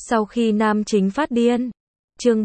Sau khi nam chính phát điên. Chương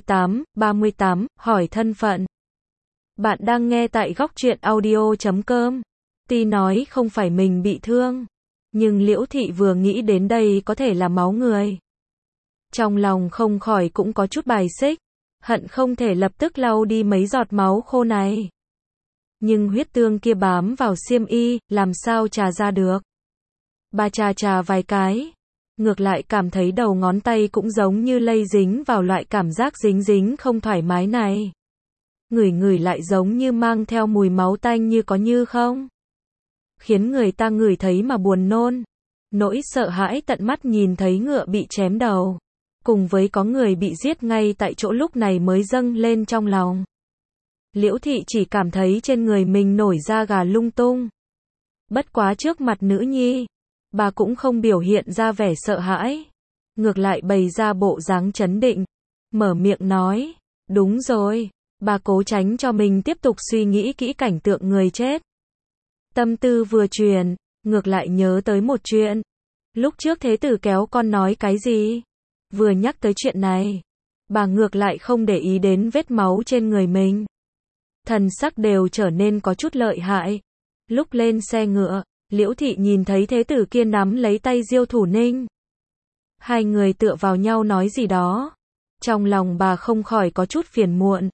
38, hỏi thân phận. Bạn đang nghe tại góc truyện audio.com. Ti nói không phải mình bị thương, nhưng Liễu Thị vừa nghĩ đến đây có thể là máu người. Trong lòng không khỏi cũng có chút bài xích, hận không thể lập tức lau đi mấy giọt máu khô này. Nhưng huyết tương kia bám vào xiêm y, làm sao chà ra được. Bà chà vài cái, ngược lại cảm thấy đầu ngón tay cũng giống như lây dính vào loại cảm giác dính không thoải mái này. Ngửi lại giống như mang theo mùi máu tanh như có như không. Khiến người ta ngửi thấy mà buồn nôn. Nỗi sợ hãi tận mắt nhìn thấy ngựa bị chém đầu, cùng với có người bị giết ngay tại chỗ lúc này mới dâng lên trong lòng. Liễu Thị chỉ cảm thấy trên người mình nổi da gà lung tung. Bất quá trước mặt nữ nhi, bà cũng không biểu hiện ra vẻ sợ hãi, ngược lại bày ra bộ dáng trấn định, mở miệng nói, đúng rồi, bà cố tránh cho mình tiếp tục suy nghĩ kỹ cảnh tượng người chết. Tâm tư vừa truyền, ngược lại nhớ tới một chuyện. Lúc trước thế tử kéo con nói cái gì? Vừa nhắc tới chuyện này, bà ngược lại không để ý đến vết máu trên người mình. Thần sắc đều trở nên có chút lợi hại. Lúc lên xe ngựa, Liễu Thị nhìn thấy thế tử kia nắm lấy tay Diêu Thủ Ninh. Hai người tựa vào nhau nói gì đó. Trong lòng bà không khỏi có chút phiền muộn.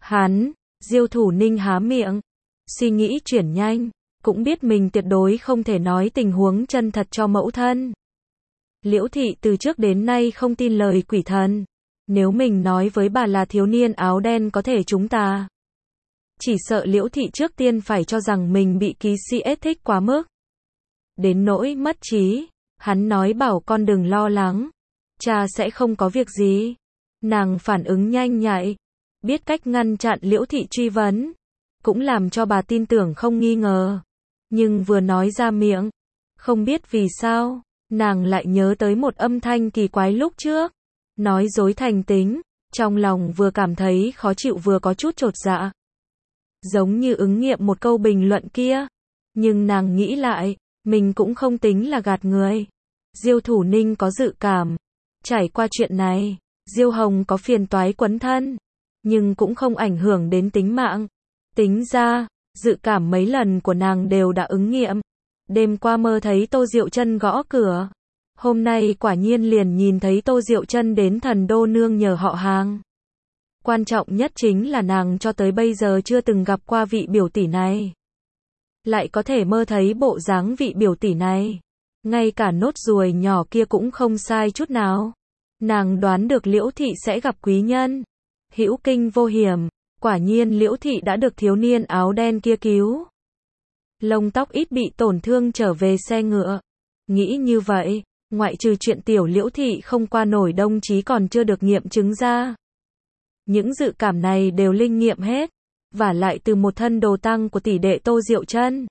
Diêu Thủ Ninh há miệng, suy nghĩ chuyển nhanh, cũng biết mình tuyệt đối không thể nói tình huống chân thật cho mẫu thân. Liễu Thị từ trước đến nay không tin lời quỷ thần. Nếu mình nói với bà là thiếu niên áo đen có thể chúng ta, chỉ sợ Liễu Thị trước tiên phải cho rằng mình bị ký sĩ ết thích quá mức. Đến nỗi mất trí, hắn nói bảo con đừng lo lắng, cha sẽ không có việc gì. Nàng phản ứng nhanh nhạy, biết cách ngăn chặn Liễu Thị truy vấn, cũng làm cho bà tin tưởng không nghi ngờ. Nhưng vừa nói ra miệng, không biết vì sao, nàng lại nhớ tới một âm thanh kỳ quái lúc trước, nói dối thành tính, trong lòng vừa cảm thấy khó chịu vừa có chút chột dạ. Giống như ứng nghiệm một câu bình luận kia, nhưng nàng nghĩ lại, mình cũng không tính là gạt người. Diêu Thủ Ninh có dự cảm, trải qua chuyện này, Diêu Hồng có phiền toái quấn thân, nhưng cũng không ảnh hưởng đến tính mạng. Tính ra, dự cảm mấy lần của nàng đều đã ứng nghiệm. Đêm qua mơ thấy Tô Diệu Chân gõ cửa, hôm nay quả nhiên liền nhìn thấy Tô Diệu Chân đến Thần Đô nương nhờ họ hàng. Quan trọng nhất chính là nàng cho tới bây giờ chưa từng gặp qua vị biểu tỷ này. Lại có thể mơ thấy bộ dáng vị biểu tỷ này. Ngay cả nốt ruồi nhỏ kia cũng không sai chút nào. Nàng đoán được Liễu Thị sẽ gặp quý nhân. Hữu kinh vô hiểm, quả nhiên Liễu Thị đã được thiếu niên áo đen kia cứu. Lông tóc ít bị tổn thương trở về xe ngựa. Nghĩ như vậy, ngoại trừ chuyện tiểu Liễu Thị không qua nổi Đông Chí còn chưa được nghiệm chứng ra. Những dự cảm này đều linh nghiệm hết, và lại từ một thân đồ tăng của tỷ đệ Tô Diệu Chân.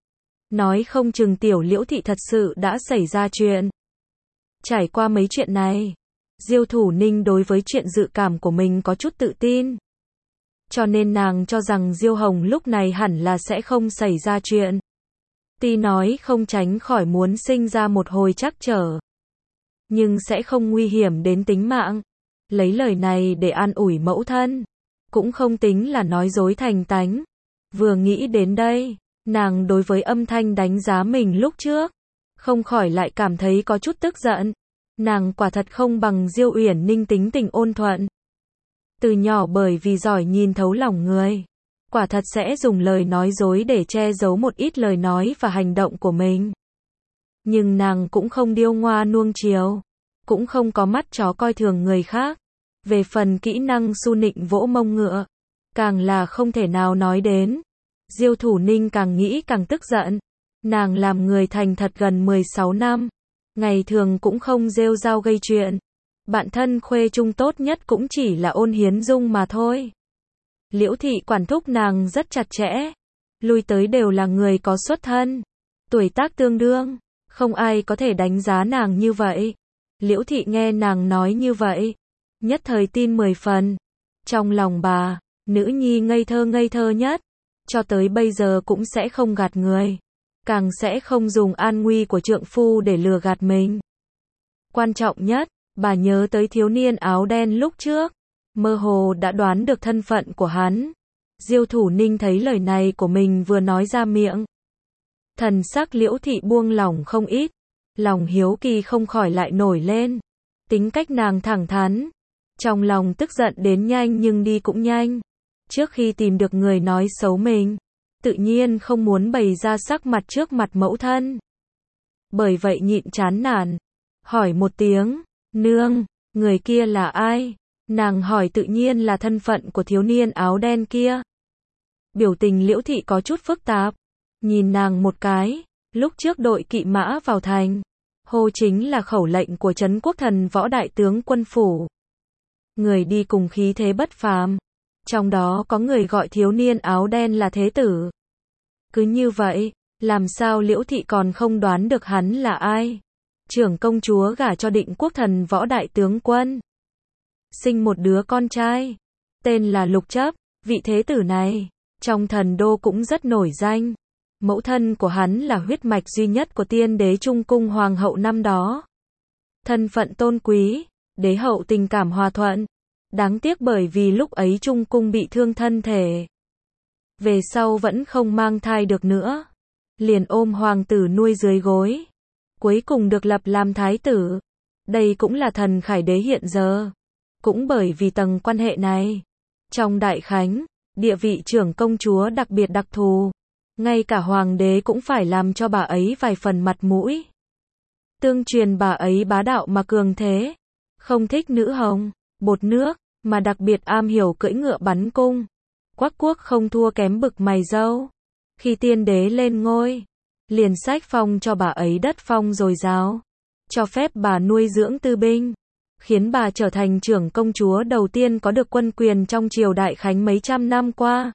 Nói không chừng tiểu Liễu Thị thật sự đã xảy ra chuyện. Trải qua mấy chuyện này, Diêu Thủ Ninh đối với chuyện dự cảm của mình có chút tự tin. Cho nên nàng cho rằng Diêu Hồng lúc này hẳn là sẽ không xảy ra chuyện. Ti nói không tránh khỏi muốn sinh ra một hồi trắc trở, nhưng sẽ không nguy hiểm đến tính mạng. Lấy lời này để an ủi mẫu thân, cũng không tính là nói dối thành tánh. Vừa nghĩ đến đây, nàng đối với âm thanh đánh giá mình lúc trước, không khỏi lại cảm thấy có chút tức giận. Nàng quả thật không bằng Diêu Uyển Ninh tính tình ôn thuận. Từ nhỏ bởi vì giỏi nhìn thấu lòng người, quả thật sẽ dùng lời nói dối để che giấu một ít lời nói và hành động của mình. Nhưng nàng cũng không điêu ngoa nuông chiều, cũng không có mắt chó coi thường người khác. Về phần kỹ năng su nịnh vỗ mông ngựa, càng là không thể nào nói đến. Diêu Thủ Ninh càng nghĩ càng tức giận. Nàng làm người thành thật gần 16 năm, ngày thường cũng không rêu rao gây chuyện. Bạn thân khuê trung tốt nhất cũng chỉ là Ôn Hiến Dung mà thôi. Liễu Thị quản thúc nàng rất chặt chẽ, lui tới đều là người có xuất thân, tuổi tác tương đương, không ai có thể đánh giá nàng như vậy. Liễu Thị nghe nàng nói như vậy, nhất thời tin 10 phần. Trong lòng bà, nữ nhi ngây thơ nhất, cho tới bây giờ cũng sẽ không gạt người, càng sẽ không dùng an nguy của trượng phu để lừa gạt mình. Quan trọng nhất, Bà nhớ tới thiếu niên áo đen lúc trước, mơ hồ đã đoán được thân phận của hắn. Diêu Thủ Ninh thấy lời này của mình vừa nói ra miệng, thần sắc Liễu Thị buông lỏng không ít, lòng hiếu kỳ không khỏi lại nổi lên. Tính cách nàng thẳng thắn, trong lòng tức giận đến nhanh nhưng đi cũng nhanh. Trước khi tìm được người nói xấu mình, tự nhiên không muốn bày ra sắc mặt trước mặt mẫu thân. Bởi vậy nhịn chán nản, hỏi một tiếng, nương, người kia là ai? Nàng hỏi tự nhiên là thân phận của thiếu niên áo đen kia. Biểu tình Liễu Thị có chút phức tạp, nhìn nàng một cái, lúc trước đội kỵ mã vào thành, hô chính là khẩu lệnh của Trấn Quốc Thần Võ Đại Tướng Quân Phủ. Người đi cùng khí thế bất phàm, trong đó có người gọi thiếu niên áo đen là Thế Tử. Cứ như vậy, làm sao Liễu Thị còn không đoán được hắn là ai? Trưởng công chúa gả cho Định Quốc Thần Võ Đại Tướng Quân, sinh một đứa con trai, tên là Lục Chấp. Vị Thế Tử này, trong thần đô cũng rất nổi danh. Mẫu thân của hắn là huyết mạch duy nhất của tiên đế Trung Cung Hoàng hậu năm đó. Thân phận tôn quý, đế hậu tình cảm hòa thuận. Đáng tiếc bởi vì lúc ấy Trung Cung bị thương thân thể, về sau vẫn không mang thai được nữa, liền ôm hoàng tử nuôi dưới gối, cuối cùng được lập làm thái tử. Đây cũng là thần khải đế hiện giờ. Cũng bởi vì tầng quan hệ này, trong đại khánh, địa vị trưởng công chúa đặc biệt đặc thù, ngay cả hoàng đế cũng phải làm cho bà ấy vài phần mặt mũi. Tương truyền bà ấy bá đạo mà cường thế, không thích nữ hồng, bột nước, mà đặc biệt am hiểu cưỡi ngựa bắn cung. Quắc quốc không thua kém bực mày dâu. Khi tiên đế lên ngôi, liền sách phong cho bà ấy đất phong dồi dào, cho phép bà nuôi dưỡng tư binh, khiến bà trở thành trưởng công chúa đầu tiên có được quân quyền trong triều đại khánh mấy trăm năm qua.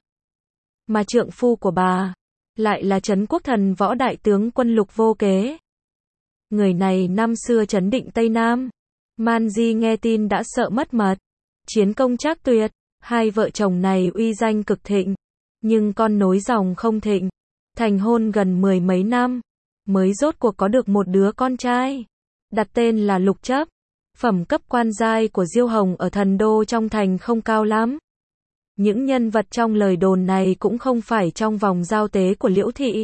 Mà trượng phu của bà lại là Trấn Quốc Thần Võ Đại Tướng Quân Lục Vô Kế. Người này năm xưa trấn định Tây Nam, Man Di nghe tin đã sợ mất mật, chiến công trác tuyệt. Hai vợ chồng này uy danh cực thịnh, nhưng con nối dòng không thịnh. Thành hôn gần 10 mấy năm, mới rốt cuộc có được một đứa con trai, đặt tên là Lục Chấp. Phẩm cấp quan giai của Diêu Hồng ở thần đô trong thành không cao lắm. Những nhân vật trong lời đồn này cũng không phải trong vòng giao tế của Liễu Thị,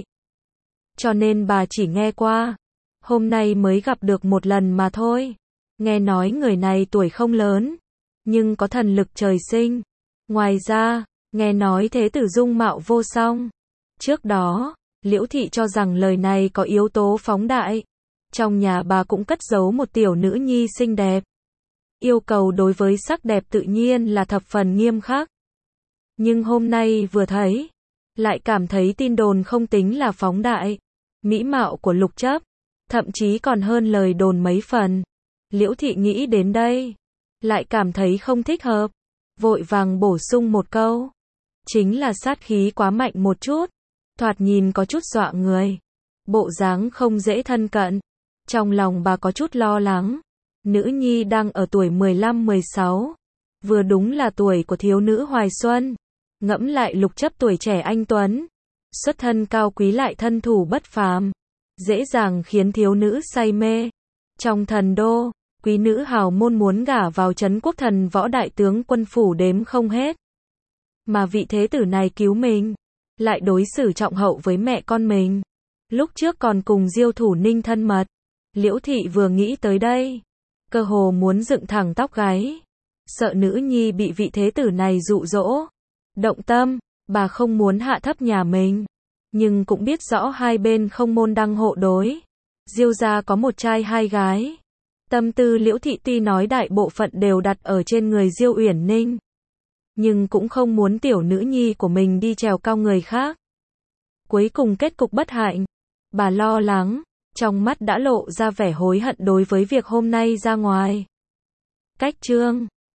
cho nên bà chỉ nghe qua, hôm nay mới gặp được một lần mà thôi. Nghe nói người này tuổi không lớn, nhưng có thần lực trời sinh. Ngoài ra, nghe nói Thế Tử dung mạo vô song. Trước đó, Liễu Thị cho rằng lời này có yếu tố phóng đại. Trong nhà bà cũng cất giấu một tiểu nữ nhi xinh đẹp. Yêu cầu đối với sắc đẹp tự nhiên là thập phần nghiêm khắc. Nhưng hôm nay vừa thấy, lại cảm thấy tin đồn không tính là phóng đại. Mỹ mạo của Lục Chấp, thậm chí còn hơn lời đồn mấy phần. Liễu Thị nghĩ đến đây, lại cảm thấy không thích hợp, vội vàng bổ sung một câu. Chính là sát khí quá mạnh một chút, thoạt nhìn có chút dọa người, bộ dáng không dễ thân cận. Trong lòng bà có chút lo lắng, nữ nhi đang ở tuổi 15-16, vừa đúng là tuổi của thiếu nữ hoài xuân. Ngẫm lại Lục Chấp tuổi trẻ anh tuấn, xuất thân cao quý lại thân thủ bất phàm, dễ dàng khiến thiếu nữ say mê. Trong thần đô, quý nữ hào môn muốn gả vào Trấn Quốc Thần Võ Đại Tướng Quân Phủ đếm không hết. Mà vị Thế Tử này cứu mình, lại đối xử trọng hậu với mẹ con mình. Lúc trước còn cùng Diêu Thủ Ninh thân mật. Liễu Thị vừa nghĩ tới đây, cơ hồ muốn dựng thẳng tóc gáy. Sợ nữ nhi bị vị Thế Tử này dụ dỗ, động tâm. Bà không muốn hạ thấp nhà mình, nhưng cũng biết rõ hai bên không môn đăng hộ đối. Diêu gia có một trai hai gái. Tâm tư Liễu Thị tuy nói đại bộ phận đều đặt ở trên người Diêu Uyển Ninh, nhưng cũng không muốn tiểu nữ nhi của mình đi trèo cao người khác. Cuối cùng kết cục bất hạnh, bà lo lắng, trong mắt đã lộ ra vẻ hối hận đối với việc hôm nay ra ngoài. Cách chương